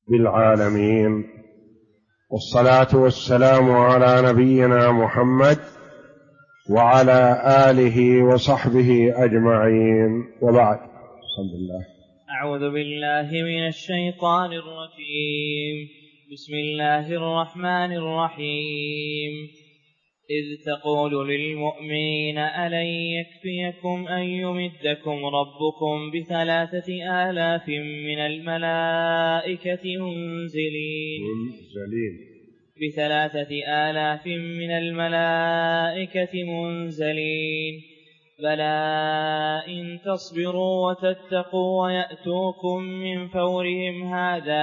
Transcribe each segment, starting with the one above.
بالعالمين، والصلاة والسلام على نبينا محمد وعلى آله وصحبه أجمعين، وبعد. بسم الله. أعوذ بالله من الشيطان الرجيم. بسم الله الرحمن الرحيم. إذ تقول للمؤمنين ألن يكفيكم أن يمدكم ربكم ب3,000 من الملائكة منزلين ب3,000 من الملائكة منزلين بلى إن تصبروا وتتقوا ويأتوكم من فورهم هذا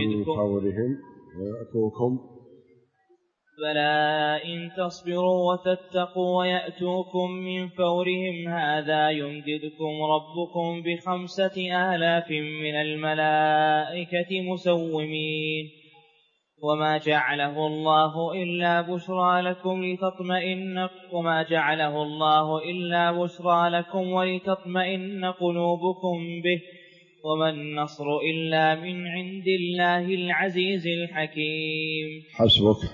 بلى إن تصبروا وتتقوا ويأتوكم من فورهم هذا يمددكم ربكم ب5,000 من الملائكة مسومين وما جعله الله إلا بشرى لكم ولتطمئن قلوبكم به وما النصر إلا من عند الله العزيز الحكيم. حسبك.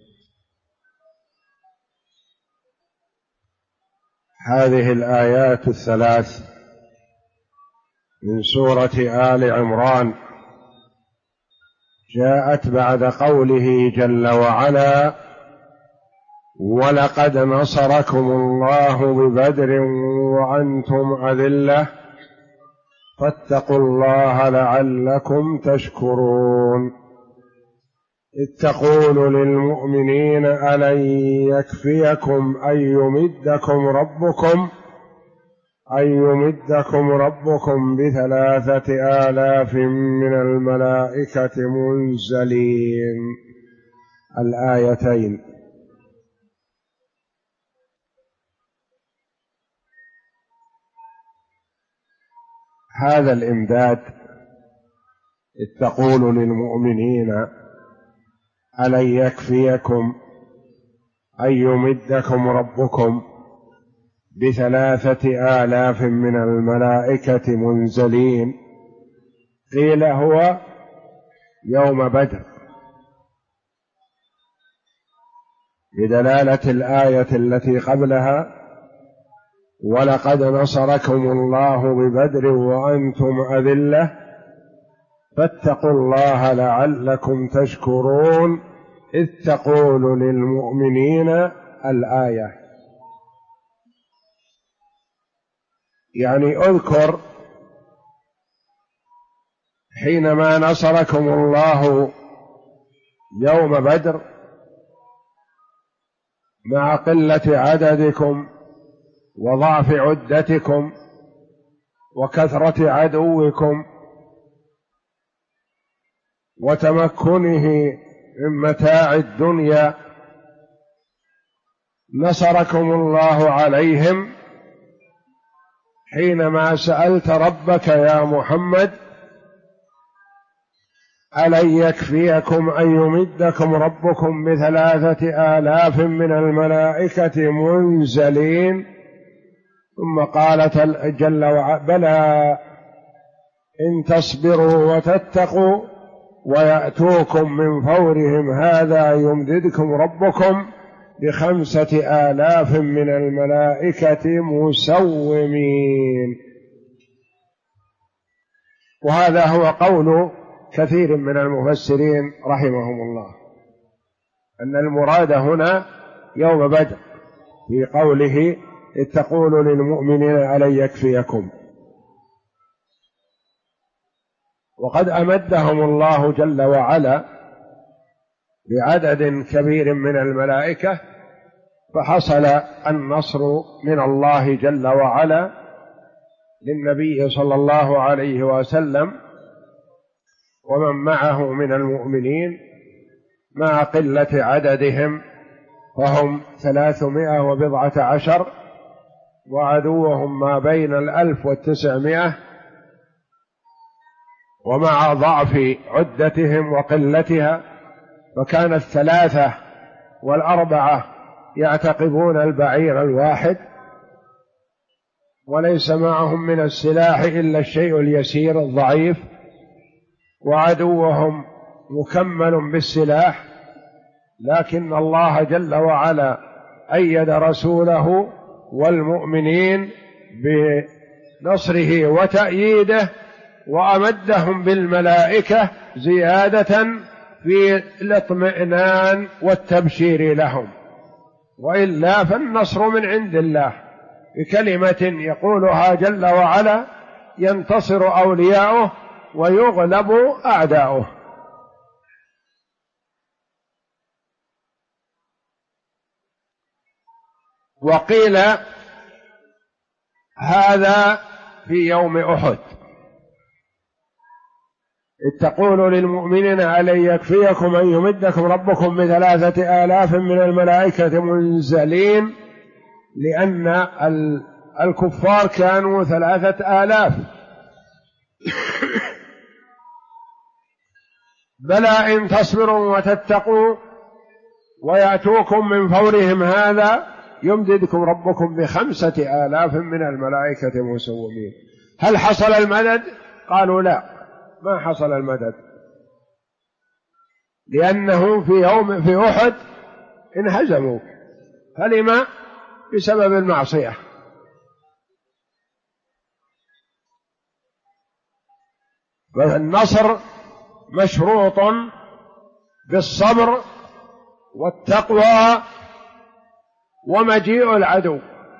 هذه الآيات الثلاث من سورة آل عمران جاءت بعد قوله جل وعلا: ولقد نصركم الله ببدر وأنتم أذلة فاتقوا الله لعلكم تشكرون. إذ تقول للمؤمنين ألن يكفيكم أن يمدكم ربكم ب3,000 من الملائكة منزلين. الآيتين. هذا الإمداد، إذ تقول للمؤمنين ألن يكفيكم أن يمدكم ربكم ب3,000 من الملائكة منزلين، قيل هو يوم بدر بدلالة الآية التي قبلها: ولقد نصركم الله ببدر وأنتم أذلة فاتقوا الله لعلكم تشكرون. إذ تقول للمؤمنين الآية، يعني اذكر حينما نصركم الله يوم بدر مع قلة عددكم وضعف عدتكم وكثرة عدوكم وتمكنه من متاع الدنيا، نصركم الله عليهم حينما سألت ربك يا محمد: ألن يكفيكم أن يمدكم ربكم ب3,000 من الملائكة منزلين. ثم قال جل وعلا: بلى إن تصبروا وتتقوا ويأتوكم من فورهم هذا يمددكم ربكم ب5,000 من الملائكة مسومين. وهذا هو قول كثير من المفسرين رحمهم الله، أن المراد هنا يوم بدر في قوله: إذ تقول للمؤمنين ألن يكفيكم. وقد أمدهم الله جل وعلا بعدد كبير من الملائكة، فحصل النصر من الله جل وعلا للنبي صلى الله عليه وسلم ومن معه من المؤمنين مع قلة عددهم، فهم 319 وعدوهم ما بين 1,900، ومع ضعف عدتهم وقلتها فكان 3 و4 يعتقبون البعير الواحد، وليس معهم من السلاح إلا الشيء اليسير الضعيف، وعدوهم مكمل بالسلاح، لكن الله جل وعلا أيد رسوله والمؤمنين بنصره وتأييده، وأمدهم بالملائكة زيادة في الاطمئنان والتبشير لهم، وإلا فالنصر من عند الله بكلمة يقولها جل وعلا ينتصر أولياؤه ويغلب أعداؤه. وقيل هذا في يوم أحد، إذ تقول للمؤمنين ألن يكفيكم أن يمدكم ربكم ب3,000 من الملائكة منزلين، لأن الكفار كانوا 3,000. بلى إن تصبروا وتتقوا ويأتوكم من فورهم هذا يمددكم ربكم ب5,000 من الملائكة مسومين. هل حصل المدد؟ قالوا لا، ما حصل المدد، لأنه في أحد انهزموا. فلما؟ بسبب المعصية. فالنصر مشروط بالصبر والتقوى ومجيء العدو،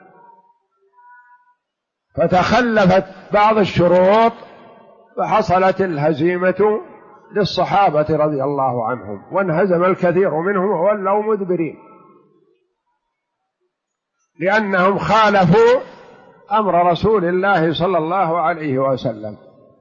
فتخلفت بعض الشروط فحصلت الهزيمة للصحابة رضي الله عنهم، وانهزم الكثير منهم وولوا مدبرين، لأنهم خالفوا أمر رسول الله صلى الله عليه وسلم.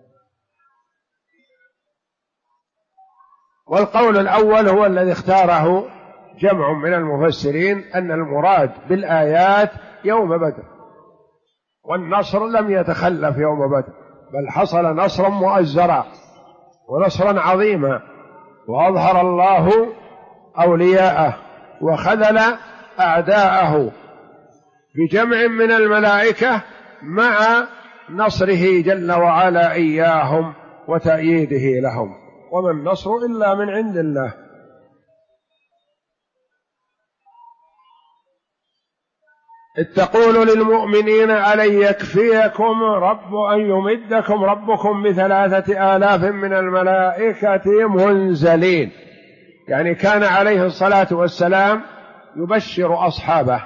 والقول الأول هو الذي اختاره جمع من المفسرين، أن المراد بالآيات يوم بدر، والنصر لم يتخلف يوم بدر، بل حصل نصرا مؤزرا ونصرا عظيما، وأظهر الله أولياءه وخذل أعداءه بجمع من الملائكة مع نصره جل وعلا إياهم وتأييده لهم. وما النصر إلا من عند الله. إذ تقول للمؤمنين ألن يكفيكم أن يمدكم ربكم ب3,000 من الملائكة منزلين، يعني كان عليه الصلاة والسلام يبشر أصحابه،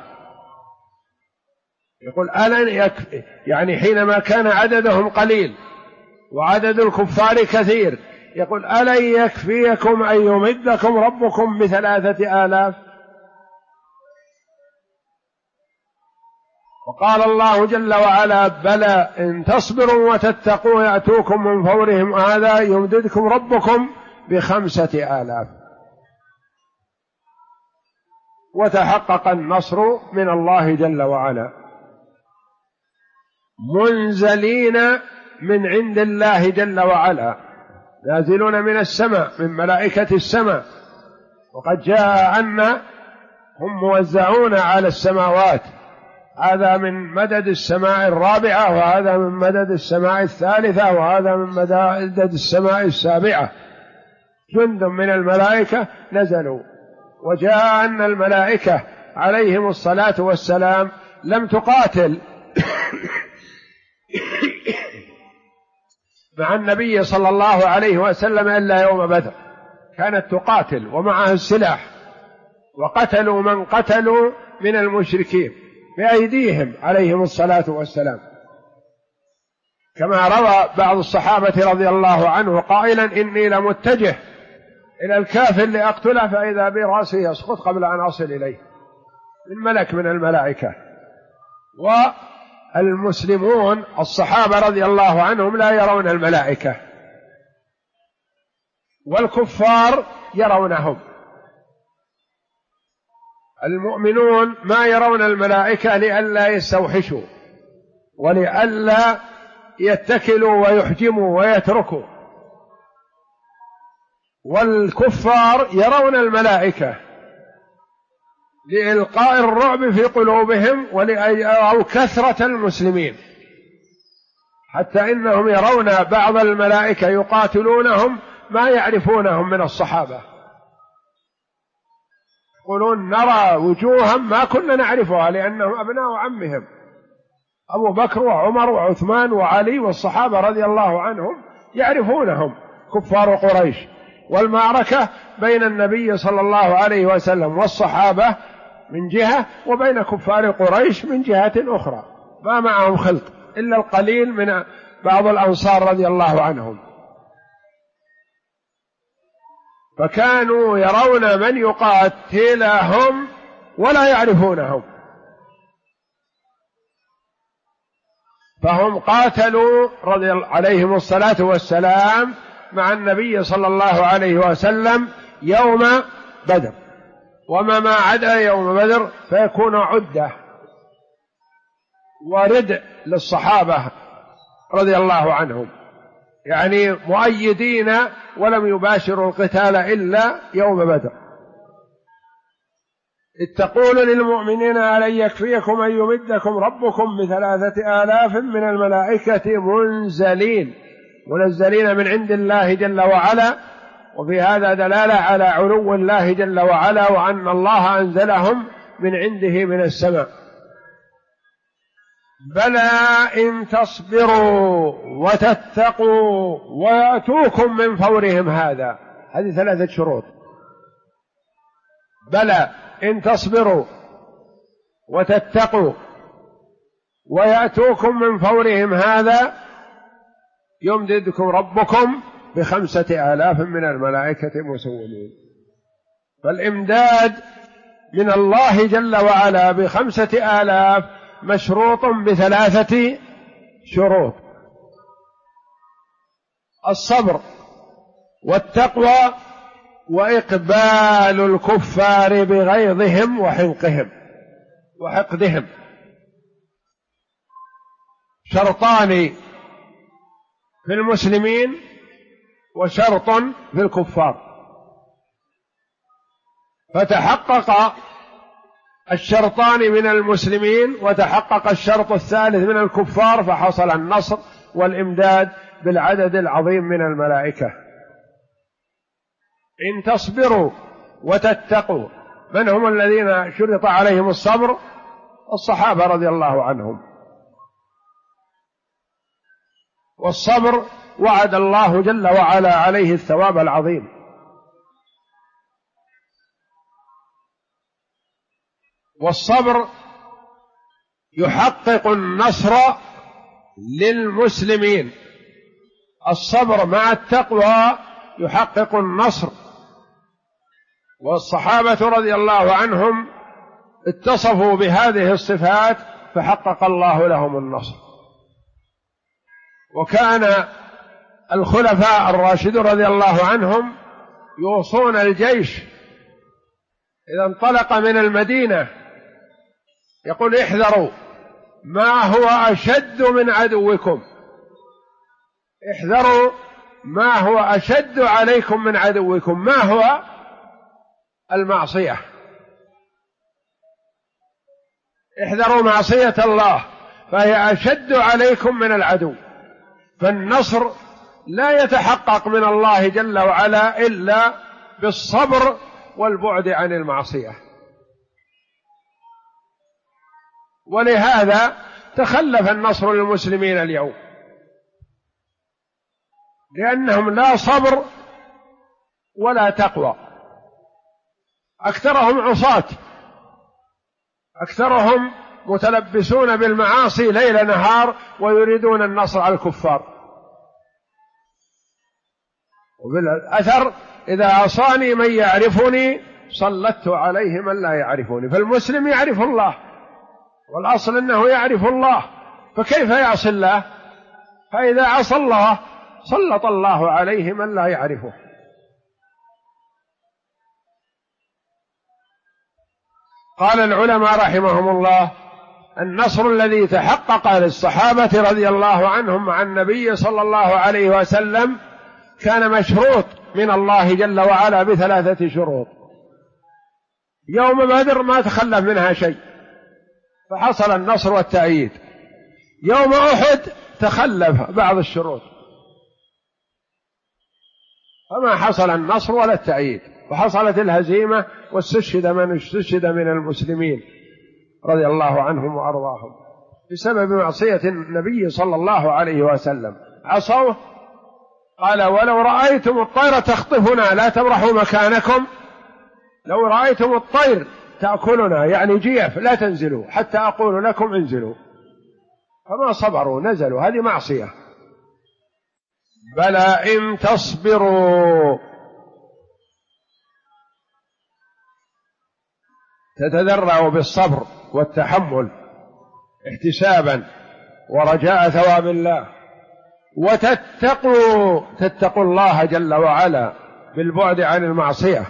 يقول ألن يكفي، يعني حينما كان عددهم قليل وعدد الكفار كثير، يقول ألن يكفيكم أن يمدكم ربكم ب3,000. وقال الله جل وعلا بلى إن تصبروا وتتقوا يأتوكم من فورهم هذا يمددكم ربكم ب5,000. وتحقق النصر من الله جل وعلا، منزلين من عند الله جل وعلا، نازلون من السماء من ملائكة السماء. وقد جاء أن هم موزعون على السماوات، هذا من مدد السماء الرابعة، وهذا من مدد السماء الثالثة، وهذا من مدد السماء السابعة، جند من الملائكة نزلوا. وجاء أن الملائكة عليهم الصلاة والسلام لم تقاتل مع النبي صلى الله عليه وسلم إلا يوم بدر، كانت تقاتل ومعها السلاح، وقتلوا من قتلوا من المشركين بأيديهم عليهم الصلاة والسلام، كما روى بعض الصحابة رضي الله عنه قائلا إني لمتجه إلى الكافر لأقتله فإذا برأسه يسقط قبل أن أصل إليه، من ملك من الملائكة. والمسلمون الصحابة رضي الله عنهم لا يرون الملائكة، والكفار يرونهم. المؤمنون ما يرون الملائكة لئلا يستوحشوا ولئلا يتكلوا ويحجموا ويتركوا، والكفار يرون الملائكة لإلقاء الرعب في قلوبهم أو كثرة المسلمين، حتى إنهم يرون بعض الملائكة يقاتلونهم ما يعرفونهم من الصحابة، يقولون نرى وجوها ما كنا نعرفها لأنهم أبناء عمهم، أبو بكر وعمر وعثمان وعلي والصحابة رضي الله عنهم يعرفونهم كفار قريش. والمعركة بين النبي صلى الله عليه وسلم والصحابة من جهة، وبين كفار قريش من جهة أخرى، ما معهم خلط إلا القليل من بعض الأنصار رضي الله عنهم. فكانوا يرون من يقاتلهم ولا يعرفونهم، فهم قاتلوا رضي الله عليهم الصلاة والسلام مع النبي صلى الله عليه وسلم يوم بدر، وما عدا يوم بدر فيكون عدة وردء للصحابة رضي الله عنهم، يعني مؤيدين ولم يباشروا القتال إلا يوم بدر. إذ تقول للمؤمنين ألن يكفيكم أن يمدكم ربكم ب3,000 من الملائكة منزلين من عند الله جل وعلا. وفي هذا دلالة على علو الله جل وعلا، وأن الله أنزلهم من عنده من السماء. بلى إن تصبروا وتتقوا ويأتوكم من فورهم هذا، هذه 3 شروط. بلى إن تصبروا وتتقوا ويأتوكم من فورهم هذا يمددكم ربكم ب5,000 من الملائكة مسومين. فالإمداد من الله جل وعلا ب5,000 مشروط ب3 شروط: الصبر والتقوى وإقبال الكفار بغيظهم وحقدهم. شرطان في المسلمين وشرط في الكفار، فتحقق الشرطان من المسلمين وتحقق الشرط الثالث من الكفار، فحصل النصر والإمداد بالعدد العظيم من الملائكة. إن تصبروا وتتقوا، من هم الذين شرط عليهم الصبر؟ الصحابة رضي الله عنهم. والصبر وعد الله جل وعلا عليه الثواب العظيم. والصبر يحقق النصر للمسلمين، الصبر مع التقوى يحقق النصر. والصحابة رضي الله عنهم اتصفوا بهذه الصفات فحقق الله لهم النصر. وكان الخلفاء الراشدون رضي الله عنهم يوصون الجيش إذا انطلق من المدينة، يقول: احذروا ما هو أشد من عدوكم، احذروا ما هو أشد عليكم من عدوكم. ما هو؟ المعصية. احذروا معصية الله فهي أشد عليكم من العدو. فالنصر لا يتحقق من الله جل وعلا إلا بالصبر والبعد عن المعصية. ولهذا تخلف النصر للمسلمين اليوم، لأنهم لا صبر ولا تقوى. أكثرهم عصاة، أكثرهم متلبسون بالمعاصي ليل نهار ويريدون النصر على الكفار. وبالأثر: إذا عصاني من يعرفني سلطت عليه من لا يعرفني. فالمسلم يعرف الله، والأصل أنه يعرف الله، فكيف يعصي الله؟ فإذا عصى الله سلط الله عليه من لا يعرفه. قال العلماء رحمهم الله: النصر الذي تحقق للصحابة رضي الله عنهم مع النبي صلى الله عليه وسلم كان مشروط من الله جل وعلا ب3 شروط. يوم بدر ما تخلف منها شيء فحصل النصر والتأييد. يوم أحد تخلف بعض الشروط فما حصل النصر ولا التأييد، وحصلت الهزيمة واستشهد من استشهد من المسلمين رضي الله عنهم وأرضاهم بسبب معصية النبي صلى الله عليه وسلم. عصوه، قال ولو رأيتم الطير تخطفنا لا تبرحوا مكانكم، لو رأيتم الطير تأكلنا يعني جيف لا تنزلوا حتى أقول لكم انزلوا، فما صبروا نزلوا. هذه معصية. بلى إن تصبروا، تتذرعوا بالصبر والتحمل احتسابا ورجاء ثواب الله، تتقوا الله جل وعلا بالبعد عن المعصية،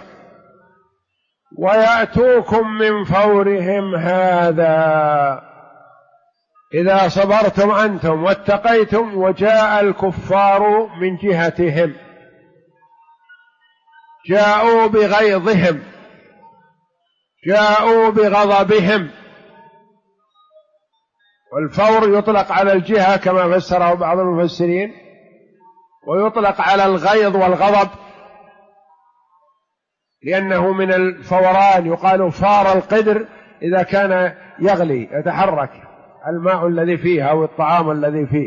ويأتوكم من فورهم هذا. إذا صبرتم أنتم واتقيتم وجاء الكفار من جهتهم، جاءوا بغيظهم، جاءوا بغضبهم. والفور يطلق على الجهة كما فسره بعض المفسرين، ويطلق على الغيظ والغضب لأنه من الفوران. يقال فار القدر إذا كان يغلي يتحرك الماء الذي فيه أو الطعام الذي فيه.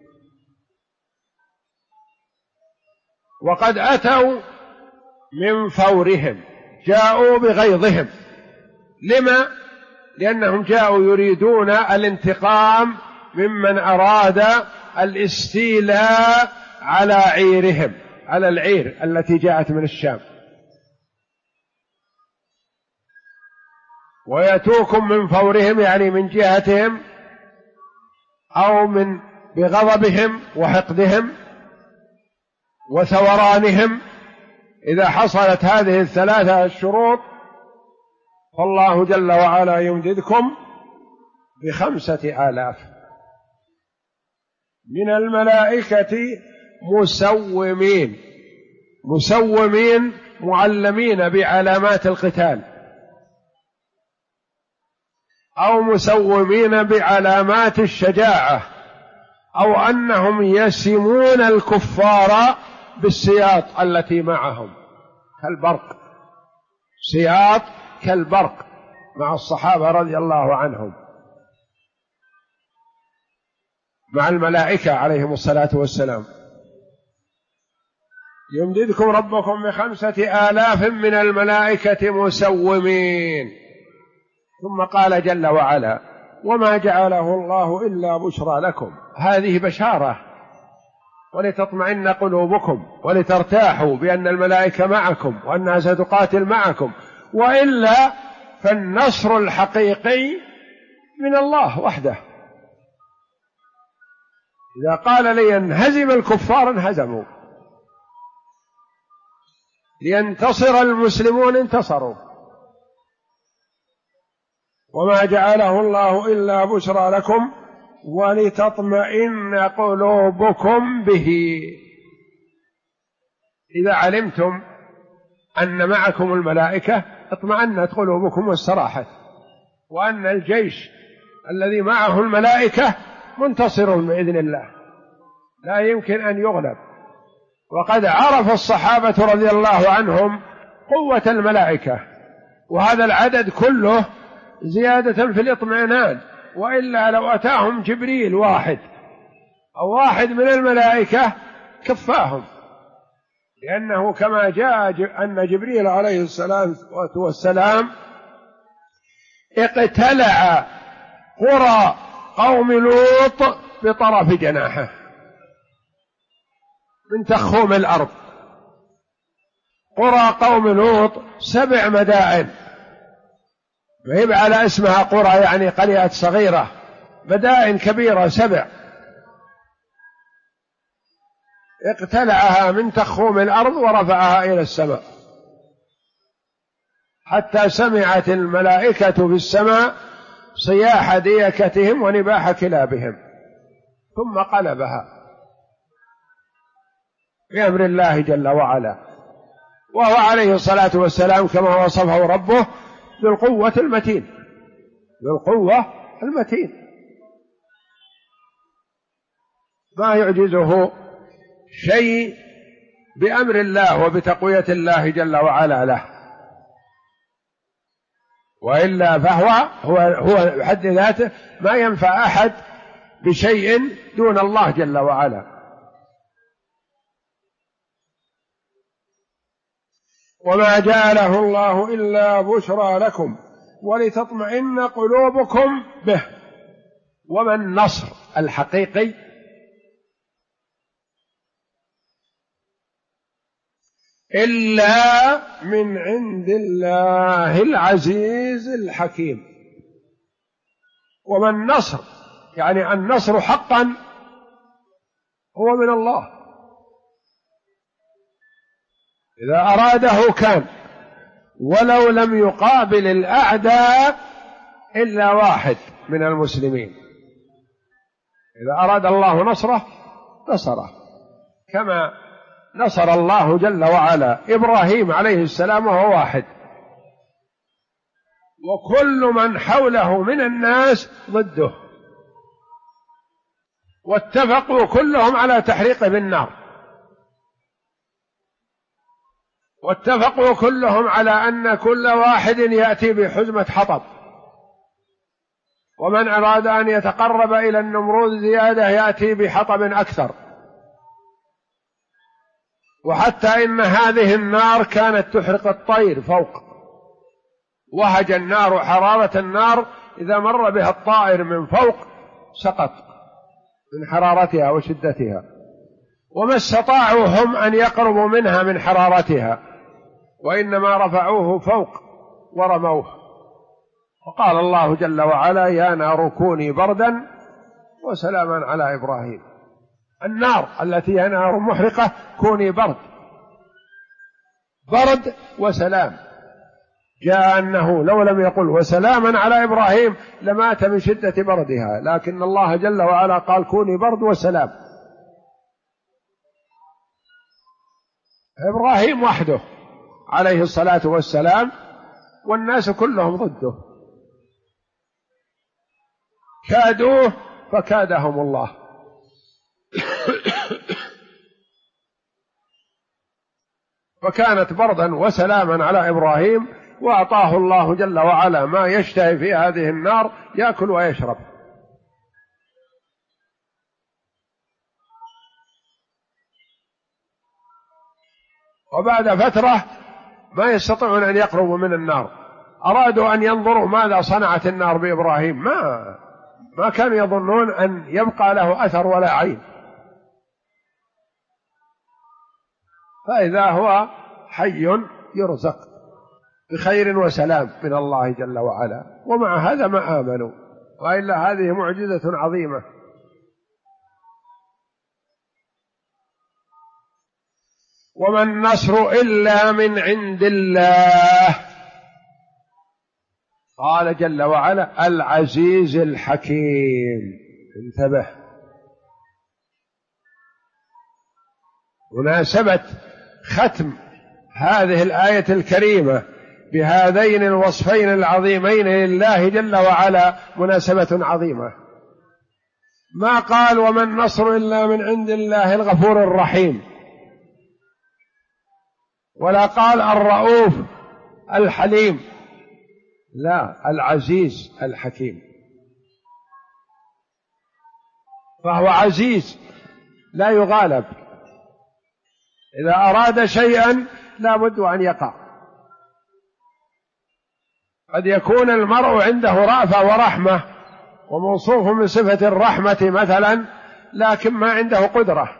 وقد أتوا من فورهم، جاءوا بغيظهم. لما؟ لأنهم جاءوا يريدون الانتقام ممن أراد الاستيلاء على عيرهم، على العير التي جاءت من الشام. ويأتوكم من فورهم يعني من جهتهم أو من بغضبهم وحقدهم وثورانهم. إذا حصلت هذه الثلاثة الشروط فالله جل وعلا يمددكم ب5,000 من الملائكة مسومين معلمين بعلامات القتال، أو مسومين بعلامات الشجاعة، أو أنهم يسمون الكفار بالسياط التي معهم كالبرق، سياط كالبرق مع الصحابة رضي الله عنهم، مع الملائكة عليهم الصلاة والسلام. يمددكم ربكم ب5,000 من الملائكة مسومين. ثم قال جل وعلا وما جعله الله إلا بشرى لكم. هذه بشارة ولتطمئن قلوبكم ولترتاحوا بأن الملائكة معكم وأنها ستقاتل معكم، وإلا فالنصر الحقيقي من الله وحده. إذا قال لينهزم الكفار انهزموا، لينتصر المسلمون انتصروا. وما جعله الله إلا بشرى لكم ولتطمئن قلوبكم به. إذا علمتم أن معكم الملائكة اطمأنت قلوبكم واستراحت، وأن الجيش الذي معه الملائكة منتصر بإذن الله لا يمكن أن يغلب. وقد عرف الصحابة رضي الله عنهم قوة الملائكة، وهذا العدد كله زيادة في الاطمئنان، وإلا لو أتاهم جبريل واحد أو واحد من الملائكة كفاهم، لأنه كما جاء أن جبريل عليه الصلاة والسلام اقتلع قرى قوم لوط بطرف جناحه من تخوم الأرض. قرى قوم لوط 7 مدائن، وهي على اسمها قرى يعني قريات صغيرة، مدائن كبيرة 7 اقتلعها من تخوم الأرض ورفعها إلى السماء، حتى سمعت الملائكة في السماء صياح ديكتهم ونباح كلابهم، ثم قلبها بأمر الله جل وعلا. وهو عليه الصلاة والسلام كما وصفه ربه ذو القوة المتين، ذو القوة المتين، ما يعجزه شيء بأمر الله وبتقوية الله جل وعلا له، وإلا فهو بحد ذاته ما ينفع أحد بشيء دون الله جل وعلا. وما جعله الله إلا بشرى لكم ولتطمئن قلوبكم به. وما النصر الحقيقي إلا من عند الله العزيز الحكيم. وما النصر يعني النصر حقا هو من الله، إذا أراده كان، ولو لم يقابل الأعداء إلا واحد من المسلمين. إذا أراد الله نصره نصره، كما نصر الله جل وعلا إبراهيم عليه السلام وهو واحد، وكل من حوله من الناس ضده، واتفقوا كلهم على تحريقه بالنار، واتفقوا كلهم على أن كل واحد يأتي بحزمة حطب، ومن أراد أن يتقرب إلى النمرود زيادة يأتي بحطب أكثر. وحتى إن هذه النار كانت تحرق الطير فوق، وهج النار حرارة النار إذا مر بها الطائر من فوق سقط من حرارتها وشدتها، وما استطاعوا هم أن يقربوا منها من حرارتها، وإنما رفعوه فوق ورموه. وقال الله جل وعلا: يا نار كوني بردا وسلاما على إبراهيم. النار التي هي نار محرقة كوني برد وسلام. جاء أنه لو لم يقل وسلاما على إبراهيم لمات من شدة بردها، لكن الله جل وعلا قال كوني برد وسلام. إبراهيم وحده عليه الصلاة والسلام، والناس كلهم ضده، كادوه فكادهم الله. فكانت بردا وسلاما على إبراهيم، وأعطاه الله جل وعلا ما يشتهي في هذه النار، يأكل ويشرب. وبعد فترة ما يستطيعون أن يقربوا من النار، أرادوا أن ينظروا ماذا صنعت النار بإبراهيم، ما كانوا يظنون أن يبقى له أثر ولا عين، فإذا هو حي يرزق بخير وسلام من الله جل وعلا. ومع هذا ما آمنوا، وإلا هذه معجزة عظيمة. وما النصر إلا من عند الله. قال جل وعلا: العزيز الحكيم. انتبه، مناسبة ختم هذه الآية الكريمة بهذين الوصفين العظيمين لله جل وعلا مناسبة عظيمة. ما قال وما النصر إلا من عند الله الغفور الرحيم، ولا قال الرؤوف الحليم، لا، العزيز الحكيم. فهو عزيز لا يغالب، إذا أراد شيئا لا بد أن يقع. قد يكون المرء عنده رأفة ورحمة وموصوف من صفة الرحمة مثلا، لكن ما عنده قدرة،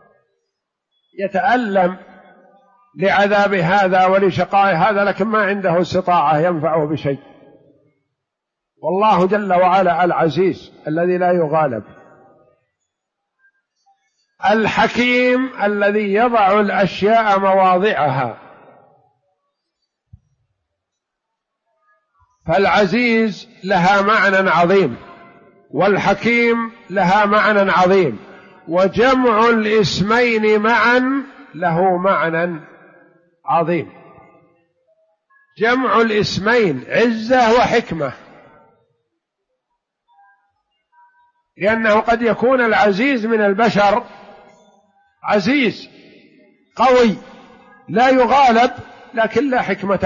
يتألم لعذاب هذا ولشقاء هذا، لكن ما عنده استطاعة ينفعه بشيء. والله جل وعلا العزيز الذي لا يغالب، الحكيم الذي يضع الأشياء مواضعها. فالعزيز لها معنى عظيم، والحكيم لها معنى عظيم، وجمع الاسمين معا له معنى عظيم. جمع الاسمين عزة وحكمة، لأنه قد يكون العزيز من البشر عزيز قوي لا يغالب، لكن لا حكمة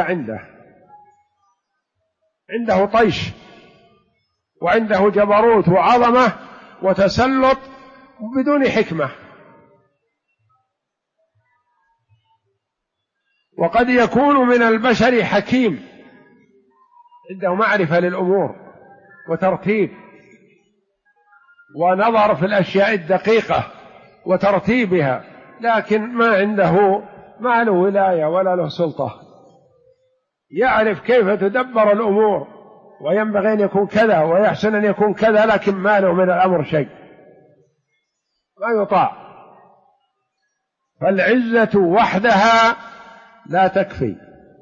عنده طيش، وعنده جبروت وعظمة وتسلط بدون حكمة. وقد يكون من البشر حكيم عنده معرفة للأمور وترتيب ونظر في الأشياء الدقيقة وترتيبها، لكن ما له ولاية ولا له سلطة، يعرف كيف تدبر الأمور وينبغي أن يكون كذا ويحسن أن يكون كذا، لكن ما له من الأمر شيء، ما يطاع. فالعزة وحدها لا تكفي،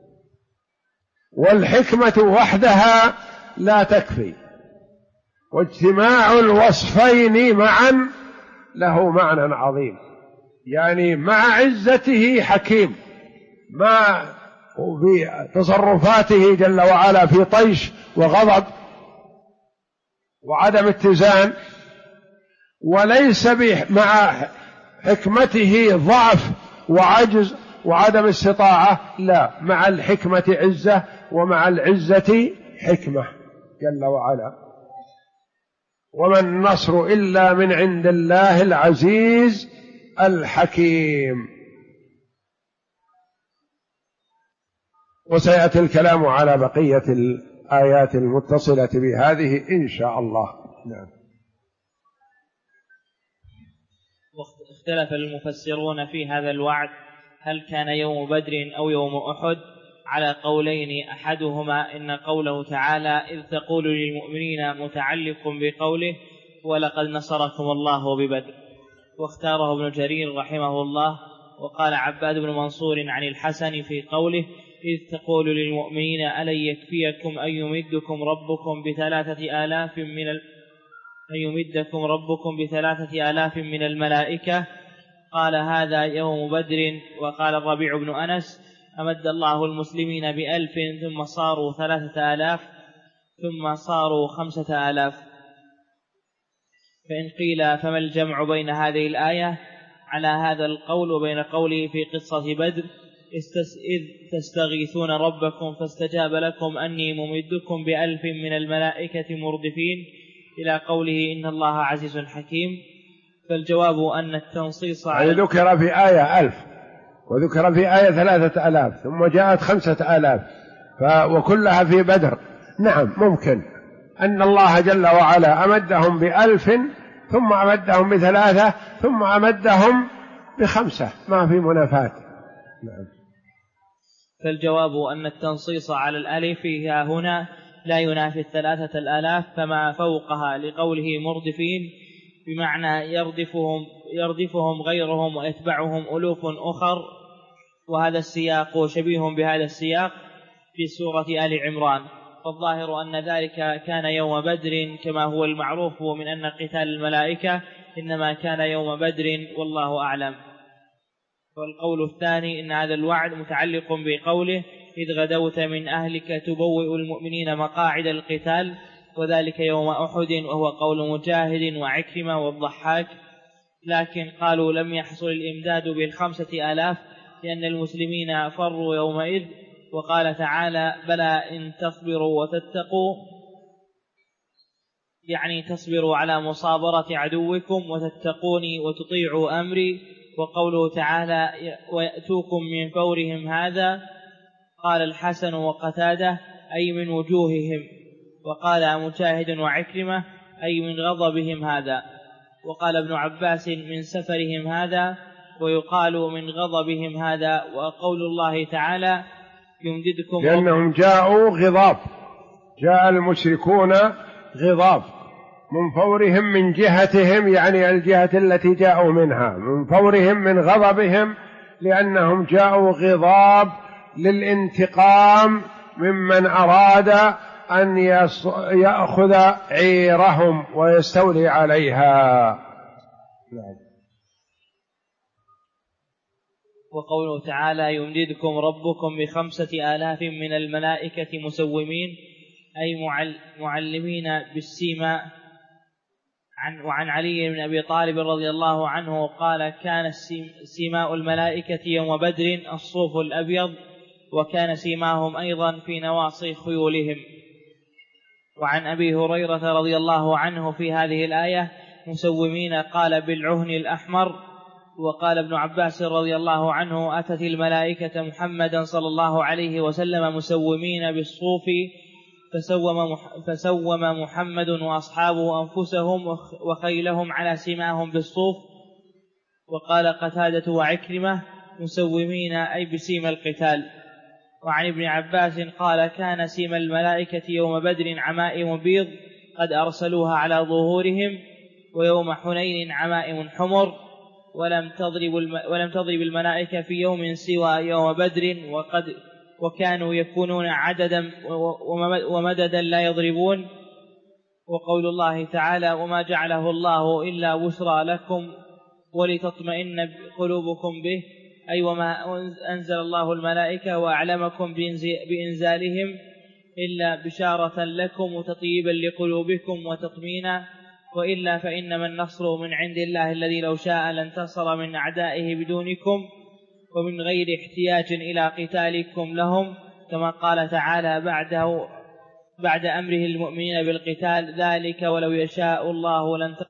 والحكمة وحدها لا تكفي، واجتماع الوصفين معا له معنى عظيم. يعني مع عزته حكيم، مع تصرفاته جل وعلا في طيش وغضب وعدم اتزان، وليس مع حكمته ضعف وعجز وعدم استطاعة، لا، مع الحكمة عزة ومع العزة حكمة جل وعلا. وما النصر إلا من عند الله العزيز الحكيم. وسيأتي الكلام على بقية الآيات المتصلة بهذه إن شاء الله. نعم. واختلف المفسرون في هذا الوعد، هل كان يوم بدر أو يوم أحد، على قولين، أحدهما إن قوله تعالى إذ تقول للمؤمنين متعلق بقوله ولقد نصركم الله ببدر، واختاره ابن جرير رحمه الله. وقال عباد بن منصور عن الحسن في قوله إذ تقول للمؤمنين ألن يكفيكم أن يمدكم ربكم بثلاثة آلاف من الملائكة، قال هذا يوم بدر. وقال الربيع بن أنس أمد الله المسلمين ب1000 ثم صاروا 3000 ثم صاروا 5000. فإن قيل فما الجمع بين هذه الآية على هذا القول وبين قوله في قصة بدر إذ تستغيثون ربكم فاستجاب لكم أني ممدكم ب1000 من الملائكة مردفين إلى قوله إن الله عزيز حكيم؟ فالجواب أن التنصيص على ذكر في آية 1000 وذكر في آية 3000 ثم جاءت 5000 وكلها في بدر. نعم، ممكن أن الله جل وعلا أمدهم ب1000 ثم أمدهم ب3 ثم أمدهم ب5، ما في منافاة. نعم. فالجواب أن التنصيص على الألف ها هنا لا ينافي 3000 فما فوقها لقوله مردفين، بمعنى يردفهم غيرهم ويتبعهم ألوف أخر. وهذا السياق شبيه بهذا السياق في سورة آل عمران. فالظاهر أن ذلك كان يوم بدر، كما هو المعروف من أن قتال الملائكة إنما كان يوم بدر، والله أعلم. والقول الثاني إن هذا الوعد متعلق بقوله إذ غدوت من أهلك تبوئ المؤمنين مقاعد القتال، وذلك يوم أحد، وهو قول مجاهد وعكرمة والضحاك. لكن قالوا لم يحصل الإمداد ب5000 لأن المسلمين فروا يومئذ. وقال تعالى بلى إن تصبروا وتتقوا، يعني تصبروا على مصابرة عدوكم وتتقوني وتطيعوا أمري. وقوله تعالى ويأتوكم من فورهم هذا، قال الحسن وقتاده أي من وجوههم، وقال مجاهد وعكرمة أي من غضبهم هذا، وقال ابن عباس من سفرهم هذا، ويقال من غضبهم هذا. وقول الله تعالى يمددكم لأنهم جاءوا غضاب، جاء المشركون غضاب من فورهم من جهتهم، يعني الجهة التي جاءوا منها، من فورهم من غضبهم، لأنهم جاءوا غضاب للانتقام ممن أراد أن يأخذ عيرهم ويستولي عليها. وقوله تعالى يمددكم ربكم ب5000 من الملائكة مسومين، أي معلمين بالسيما وعن علي بن أبي طالب رضي الله عنه قال: كان سيماء الملائكة يوم بدر الصوف الأبيض، وكان سيماهم أيضا في نواصي خيولهم. وعن أبي هريرة رضي الله عنه في هذه الآية: مسومين، قال: بالعهن الأحمر. وقال ابن عباس رضي الله عنه: أتت الملائكة محمدا صلى الله عليه وسلم مسومين بالصوف، فسوم محمد وأصحابه أنفسهم وخيلهم على سماهم بالصوف. وقال قتادة وعكرمة: مسومين أي بسيم القتال. وعن ابن عباس قال: كان سيم الملائكة يوم بدر عمائم بيض قد أرسلوها على ظهورهم، ويوم حنين عمائم حمر، ولم تضرب الملائكة في يوم سوى يوم بدر، وكانوا يكونون عددا ومددا لا يضربون. وقول الله تعالى: وما جعله الله إلا بشرى لكم ولتطمئن قلوبكم به، أي وما أنزل الله الملائكة وأعلمكم بإنزالهم إلا بشارة لكم وتطيبا لقلوبكم وتطمينا، وإلا فإنما النصر من عند الله الذي لو شاء لانتصر من أعدائه بدونكم ومن غير احتياج إلى قتالكم لهم، كما قال تعالى بعد أمره المؤمنين بالقتال: ذلك ولو يشاء الله لانتصر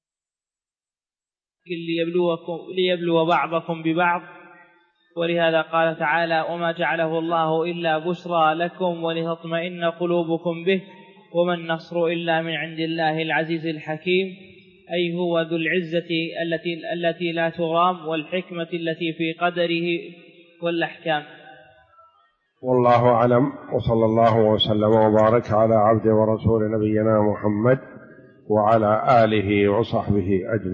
ليبلو بعضكم ببعض. ولهذا قال تعالى: وما جعله الله إلا بشرى لكم ولتطمئن قلوبكم به، وما النصر إلا من عند الله العزيز الحكيم، أي هو ذو العزة التي لا ترام، والحكمة التي في قدره والأحكام. والله أعلم، وصلى الله وسلم وبارك على عبد ورسول نبينا محمد وعلى آله وصحبه أجمعين.